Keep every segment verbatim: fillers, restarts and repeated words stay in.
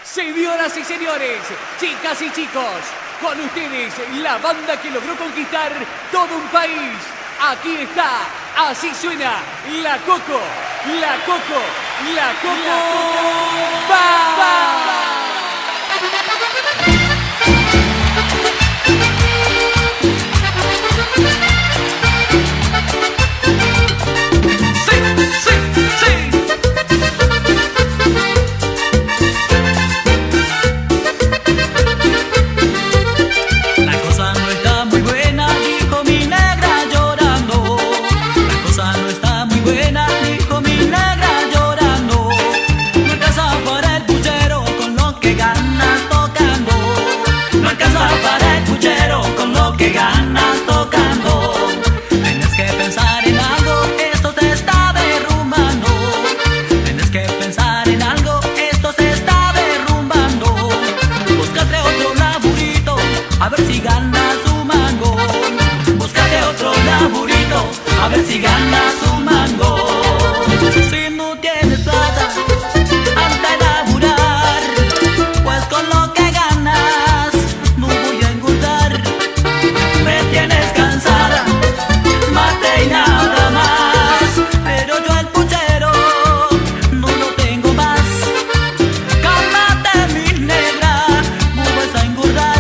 Señoras y señores, chicas y chicos, con ustedes la banda que logró conquistar todo un país. Aquí está, así suena La Coco, La Coco, La Coco. ¡Va! ¡Va! A ver si ganas un mango. Búscate otro laburito, a ver si ganas un mango. Si no tienes plata, anda a laburar, pues con lo que ganas no voy a engordar. Me tienes cansada, mate y nada más, pero yo el puchero no lo tengo más. Cálmate mi negra, no vas a engordar.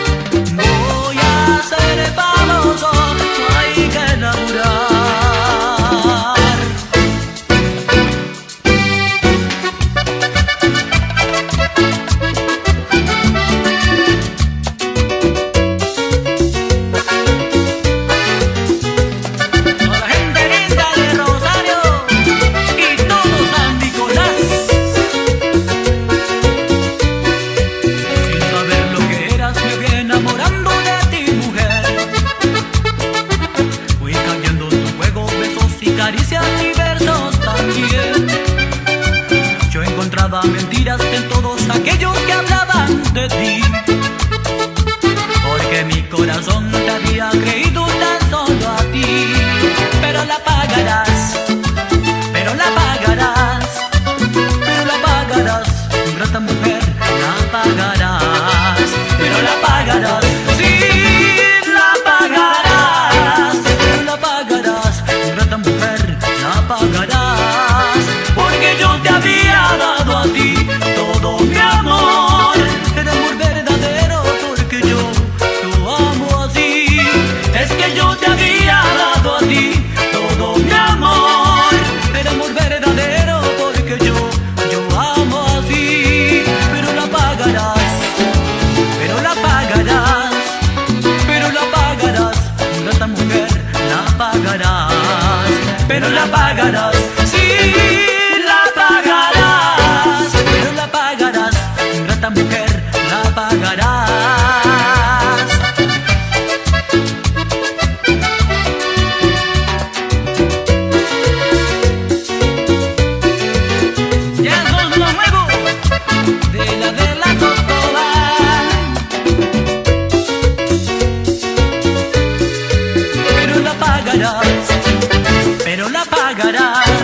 Hay que laburar. Toda la gente linda de Rosario y todo San Nicolás, sin saber lo que eras me vi enamorando de ti, mujer. Fui cayendo en tu juego, besos y caricias y versos también. Yo encontraba mentiras en todos aquellos que hablaban de ti, porque mi corazón te había creído tan solo a ti. Pero la pagarás, pero la pagarás, pero la pagarás, ingrata mujer, la pagarás, pero la pagarás, sí, la pagarás, pero la pagarás, ingrata mujer, la pagarás, porque yo te había dado a ti todo mi amor, el amor verdadero, porque yo, yo amo así, es que yo te había dado a ti todo mi amor, el amor verdadero, porque yo, yo amo así, pero la pagarás, pero la pagarás, pero la pagarás, ingrata mujer, la pagarás, pero la pagarás, sí, la pagarás, pero la pagarás, ingrata mujer, la pagarás. Ya son los nuevos de la de la Cocoba. Pero la pagarás, pero la pagarás.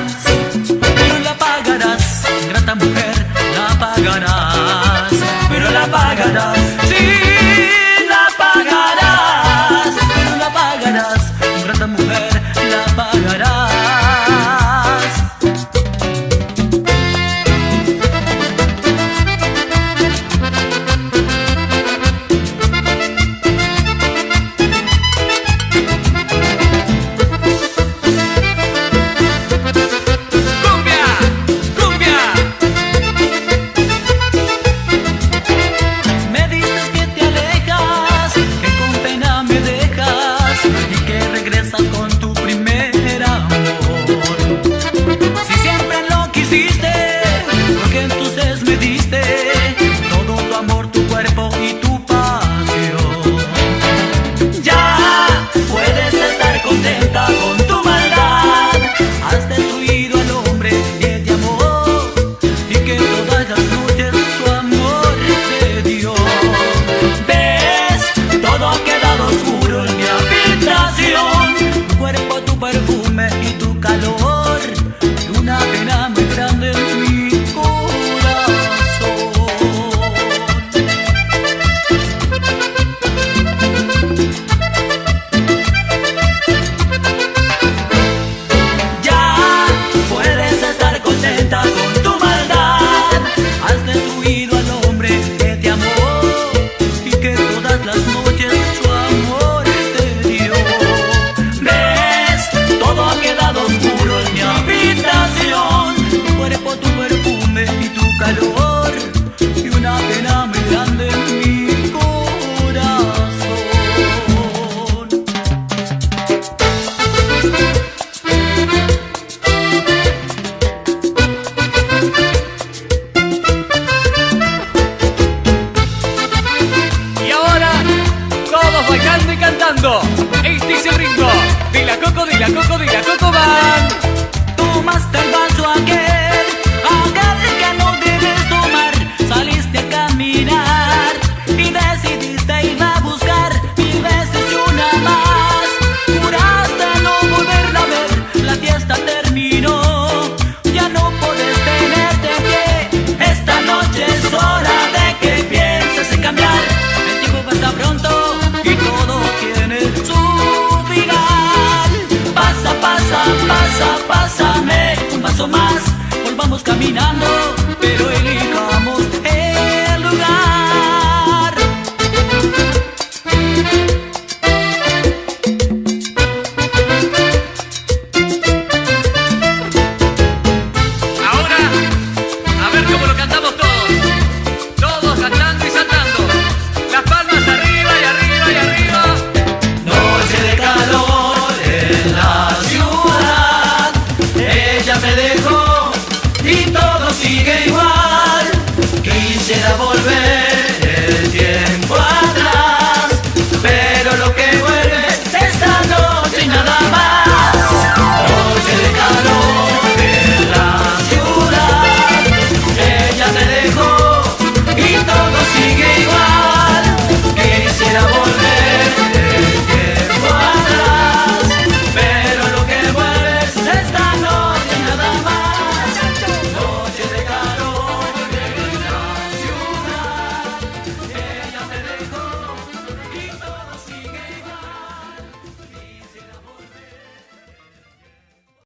caminando, pero